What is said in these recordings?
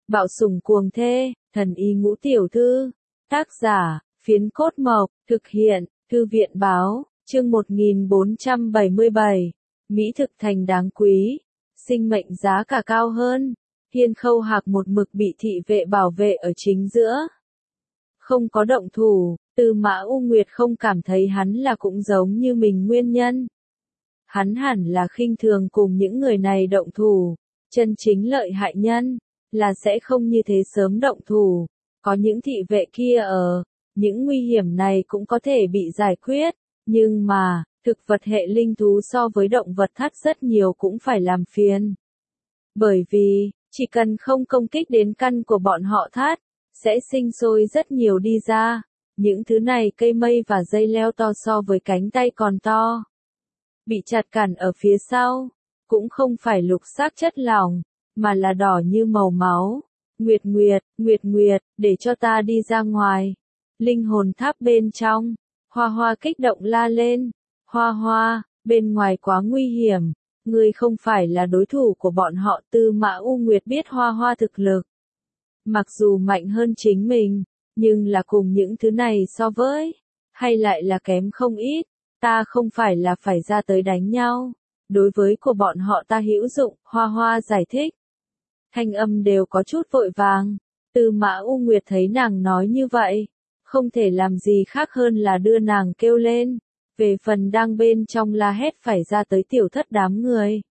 Bạo sủng cuồng thê, thần y ngũ tiểu thư. Tác giả, Phiến Cốt Mộc, thực hiện, Thư viện báo, chương 1477. Mỹ thực thành đáng quý, sinh mệnh giá cả cao hơn. Hiên Khâu Hạc một mực bị thị vệ bảo vệ ở chính giữa. Không có động thủ, Tư Mã U Nguyệt không cảm thấy hắn là cũng giống như mình nguyên nhân. Hắn hẳn là khinh thường cùng những người này động thủ, chân chính lợi hại nhân, là sẽ không như thế sớm động thủ. Có những thị vệ kia ở, những nguy hiểm này cũng có thể bị giải quyết, nhưng mà, thực vật hệ linh thú so với động vật thắt rất nhiều cũng phải làm phiền. Bởi vì, chỉ cần không công kích đến căn của bọn họ thắt, sẽ sinh sôi rất nhiều đi ra. Những thứ này cây mây và dây leo to so với cánh tay còn to. Bị chặt cản ở phía sau, cũng không phải lục sắc chất lỏng, mà là đỏ như màu máu. Nguyệt Nguyệt, Nguyệt Nguyệt, để cho ta đi ra ngoài. Linh hồn tháp bên trong, Hoa Hoa kích động la lên. Hoa Hoa, bên ngoài quá nguy hiểm, ngươi không phải là đối thủ của bọn họ. Tư Mã U Nguyệt biết Hoa Hoa thực lực. Mặc dù mạnh hơn chính mình, nhưng là cùng những thứ này so với, hay lại là kém không ít. Ta không phải là phải ra tới đánh nhau. Đối với của bọn họ ta hữu dụng, Hoa Hoa giải thích. Thanh âm đều có chút vội vàng. Tư Mã U Nguyệt thấy nàng nói như vậy, không thể làm gì khác hơn là đưa nàng kêu lên. Về phần đang bên trong la hét phải ra tới tiểu thất đám người.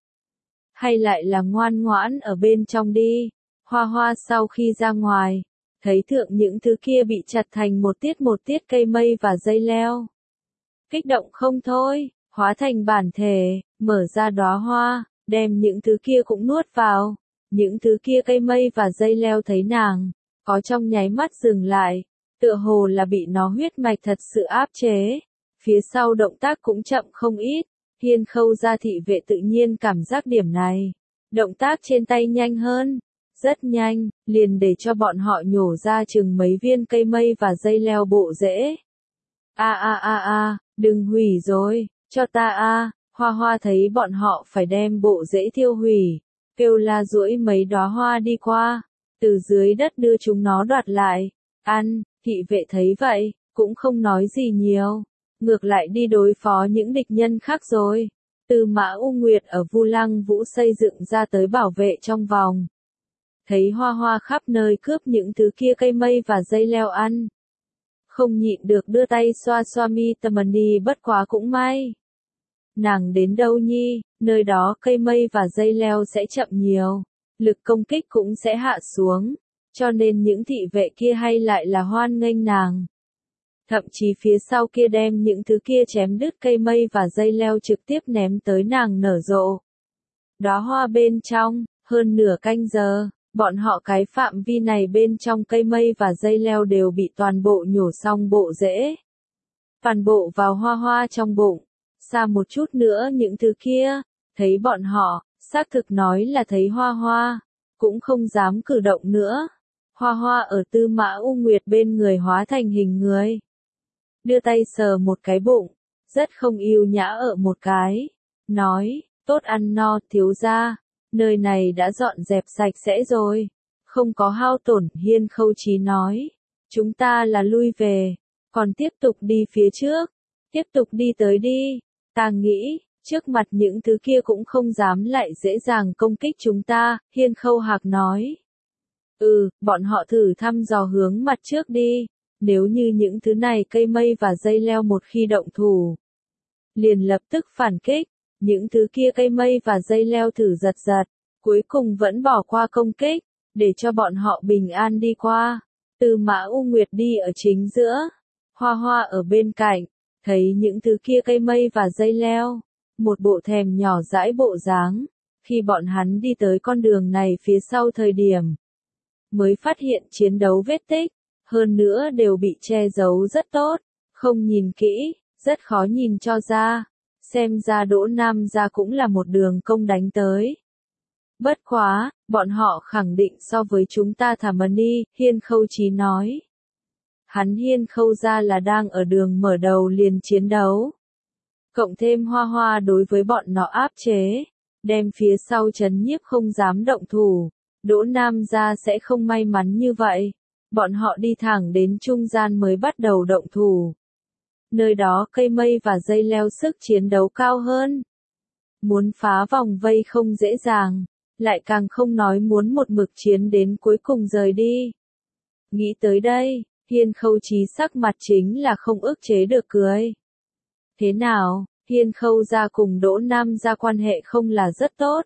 Hay lại là ngoan ngoãn ở bên trong đi. Hoa Hoa sau khi ra ngoài, thấy thượng những thứ kia bị chặt thành một tiết cây mây và dây leo. Kích động không thôi, hóa thành bản thể, mở ra đóa hoa, đem những thứ kia cũng nuốt vào. Những thứ kia cây mây và dây leo thấy nàng, có trong nháy mắt dừng lại, tựa hồ là bị nó huyết mạch thật sự áp chế. Phía sau động tác cũng chậm không ít, Hiên Khâu gia thị vệ tự nhiên cảm giác điểm này. Động tác trên tay nhanh hơn, rất nhanh, liền để cho bọn họ nhổ ra chừng mấy viên cây mây và dây leo bộ rễ. Đừng hủy rồi, cho ta Hoa Hoa thấy bọn họ phải đem bộ rễ thiêu hủy, kêu la duỗi mấy đóa hoa đi qua, từ dưới đất đưa chúng nó đoạt lại, ăn. Thị vệ thấy vậy, cũng không nói gì nhiều, ngược lại đi đối phó những địch nhân khác rồi. Tư Mã U Nguyệt ở Vu Lăng Vũ xây dựng ra tới bảo vệ trong vòng. Thấy Hoa Hoa khắp nơi cướp những thứ kia cây mây và dây leo ăn. Không nhịn được đưa tay xoa xoa mi tâm ni, bất quá cũng may. Nàng đến đâu nhi, nơi đó cây mây và dây leo sẽ chậm nhiều, lực công kích cũng sẽ hạ xuống, cho nên những thị vệ kia hay lại là hoan nghênh nàng. Thậm chí phía sau kia đem những thứ kia chém đứt cây mây và dây leo trực tiếp ném tới nàng nở rộ. Đóa hoa bên trong, hơn nửa canh giờ, bọn họ cái phạm vi này bên trong cây mây và dây leo đều bị toàn bộ nhổ xong bộ rễ. Toàn bộ vào Hoa Hoa trong bụng. Xa một chút nữa những thứ kia, thấy bọn họ, xác thực nói là thấy Hoa Hoa, cũng không dám cử động nữa. Hoa Hoa ở Tư Mã U Nguyệt bên người hóa thành hình người. Đưa tay sờ một cái bụng, rất không yêu nhã ở một cái. Nói, tốt ăn no thiếu gia, nơi này đã dọn dẹp sạch sẽ rồi. Không có hao tổn. Hiên Khâu Chí nói, chúng ta là lui về, còn tiếp tục đi phía trước. Tiếp tục đi tới đi. Ta nghĩ, trước mặt những thứ kia cũng không dám lại dễ dàng công kích chúng ta. Hiên Khâu Hạc nói. Bọn họ thử thăm dò hướng mặt trước đi. Nếu như những thứ này cây mây và dây leo một khi động thủ, liền lập tức phản kích. Những thứ kia cây mây và dây leo thử giật, cuối cùng vẫn bỏ qua công kích, để cho bọn họ bình an đi qua. Tư Mã U Nguyệt đi ở chính giữa, Hoa Hoa ở bên cạnh, thấy những thứ kia cây mây và dây leo, một bộ thèm nhỏ dãi bộ dáng. Khi bọn hắn đi tới con đường này phía sau thời điểm, mới phát hiện chiến đấu vết tích, hơn nữa đều bị che giấu rất tốt, không nhìn kỹ, rất khó nhìn cho ra. Xem ra Đỗ Nam gia cũng là một đường công đánh tới. Bất quá, bọn họ khẳng định so với chúng ta thảm ni, Hiên Khâu Chí nói. Hắn Hiên Khâu gia là đang ở đường mở đầu liền chiến đấu. Cộng thêm Hoa Hoa đối với bọn nó áp chế, đem phía sau trấn nhiếp không dám động thủ. Đỗ Nam gia sẽ không may mắn như vậy. Bọn họ đi thẳng đến trung gian mới bắt đầu động thủ. Nơi đó cây mây và dây leo sức chiến đấu cao hơn. Muốn phá vòng vây không dễ dàng, lại càng không nói muốn một mực chiến đến cuối cùng rời đi. Nghĩ tới đây, Hiên Khâu Chí sắc mặt chính là không ức chế được cười. Thế nào, Hiên Khâu gia cùng Đỗ Nam gia quan hệ không là rất tốt?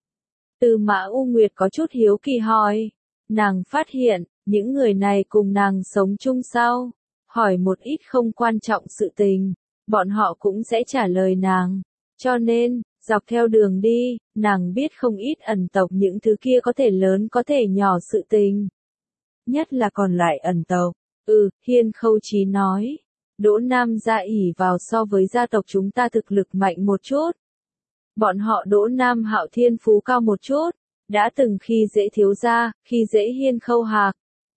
Tư Mã U Nguyệt có chút hiếu kỳ hỏi. Nàng phát hiện, những người này cùng nàng sống chung sau. Hỏi một ít không quan trọng sự tình, bọn họ cũng sẽ trả lời nàng. Cho nên, dọc theo đường đi, nàng biết không ít ẩn tộc những thứ kia có thể lớn có thể nhỏ sự tình. Nhất là còn lại ẩn tộc. Hiên Khâu Chí nói. Đỗ Nam gia ỷ vào so với gia tộc chúng ta thực lực mạnh một chút. Bọn họ Đỗ Nam Hạo thiên phú cao một chút, đã từng khi dễ thiếu gia, khi dễ Hiên Khâu Hạc.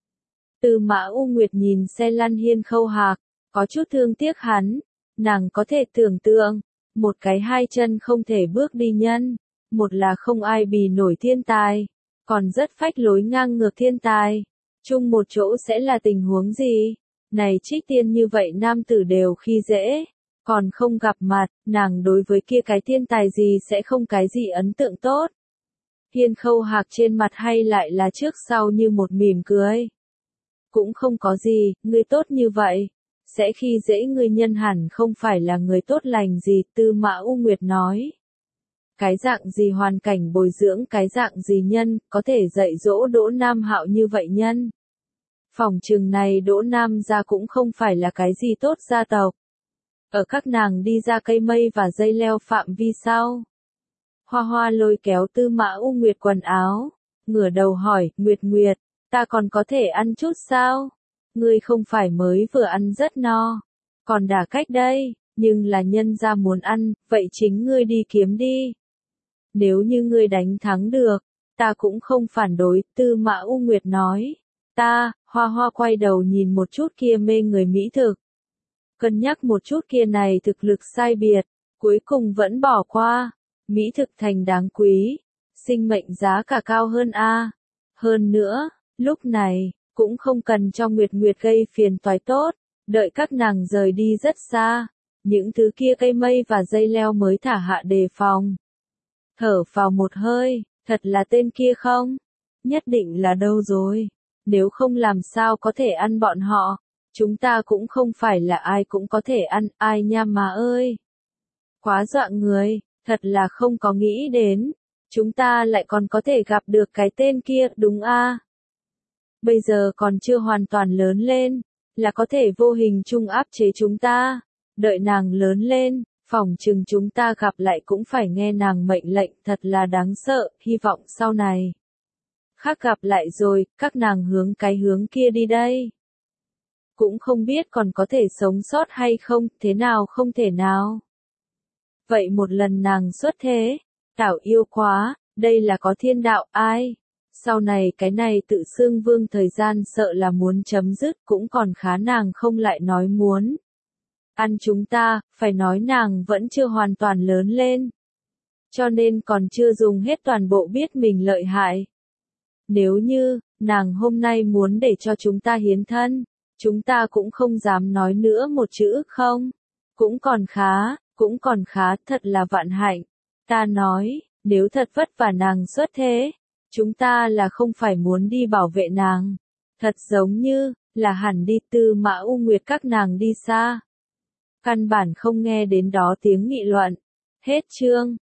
Tư Mã U Nguyệt nhìn xe lăn Hiên Khâu Hạc, có chút thương tiếc hắn. Nàng có thể tưởng tượng, một cái hai chân không thể bước đi nhân, một là không ai bì nổi thiên tài, còn rất phách lối ngang ngược thiên tài. Chung một chỗ sẽ là tình huống gì? Này Trích Tiên như vậy nam tử đều khi dễ, còn không gặp mặt, nàng đối với kia cái thiên tài gì sẽ không cái gì ấn tượng tốt. Hiên Khâu Hạc trên mặt hay lại là trước sau như một mỉm cười. Cũng không có gì, ngươi tốt như vậy. Sẽ khi dễ ngươi nhân hẳn không phải là người tốt lành gì, Tư Mã U Nguyệt nói. Cái dạng gì hoàn cảnh bồi dưỡng cái dạng gì nhân, có thể dạy dỗ Đỗ Nam Hạo như vậy nhân. Phòng trường này Đỗ Nam gia cũng không phải là cái gì tốt gia tộc. Ở các nàng đi ra cây mây và dây leo phạm vi sau. Hoa Hoa lôi kéo Tư Mã U Nguyệt quần áo, ngửa đầu hỏi, Nguyệt Nguyệt, ta còn có thể ăn chút sao? Ngươi không phải mới vừa ăn rất no, còn đả cách đây, nhưng là nhân gia muốn ăn, vậy chính ngươi đi kiếm đi. Nếu như ngươi đánh thắng được, ta cũng không phản đối, Tư Mã U Nguyệt nói. Hoa Hoa quay đầu nhìn một chút kia mê người mỹ thực. Cân nhắc một chút kia này thực lực sai biệt, cuối cùng vẫn bỏ qua. Mỹ thực thành đáng quý, sinh mệnh giá cả cao hơn a. Hơn nữa, lúc này, cũng không cần cho Nguyệt Nguyệt gây phiền toái tốt, đợi các nàng rời đi rất xa. Những thứ kia cây mây và dây leo mới thả hạ đề phòng. Thở vào một hơi, thật là tên kia không? Nhất định là đâu rồi? Nếu không làm sao có thể ăn bọn họ? Chúng ta cũng không phải là ai cũng có thể ăn, ai nha mà ơi. Quá dọa người, thật là không có nghĩ đến. Chúng ta lại còn có thể gặp được cái tên kia, đúng a? Bây giờ còn chưa hoàn toàn lớn lên, là có thể vô hình chung áp chế chúng ta. Đợi nàng lớn lên, phỏng chừng chúng ta gặp lại cũng phải nghe nàng mệnh lệnh, thật là đáng sợ, hy vọng sau này. Khác gặp lại rồi, các nàng hướng cái hướng kia đi đây. Cũng không biết còn có thể sống sót hay không, thế nào không thể nào. Vậy một lần nàng xuất thế, Tảo yêu quá, đây là có thiên đạo ai? Sau này cái này tự xưng vương thời gian sợ là muốn chấm dứt cũng còn khá nàng không lại nói muốn. Ăn chúng ta, phải nói nàng vẫn chưa hoàn toàn lớn lên. Cho nên còn chưa dùng hết toàn bộ biết mình lợi hại. Nếu như, nàng hôm nay muốn để cho chúng ta hiến thân, chúng ta cũng không dám nói nữa một chữ không. Cũng còn khá, thật là vạn hạnh. Ta nói, nếu thật vất vả nàng xuất thế, chúng ta là không phải muốn đi bảo vệ nàng. Thật giống như, là hẳn đi Tư Mã U Nguyệt các nàng đi xa. Căn bản không nghe đến đó tiếng nghị luận. Hết chương.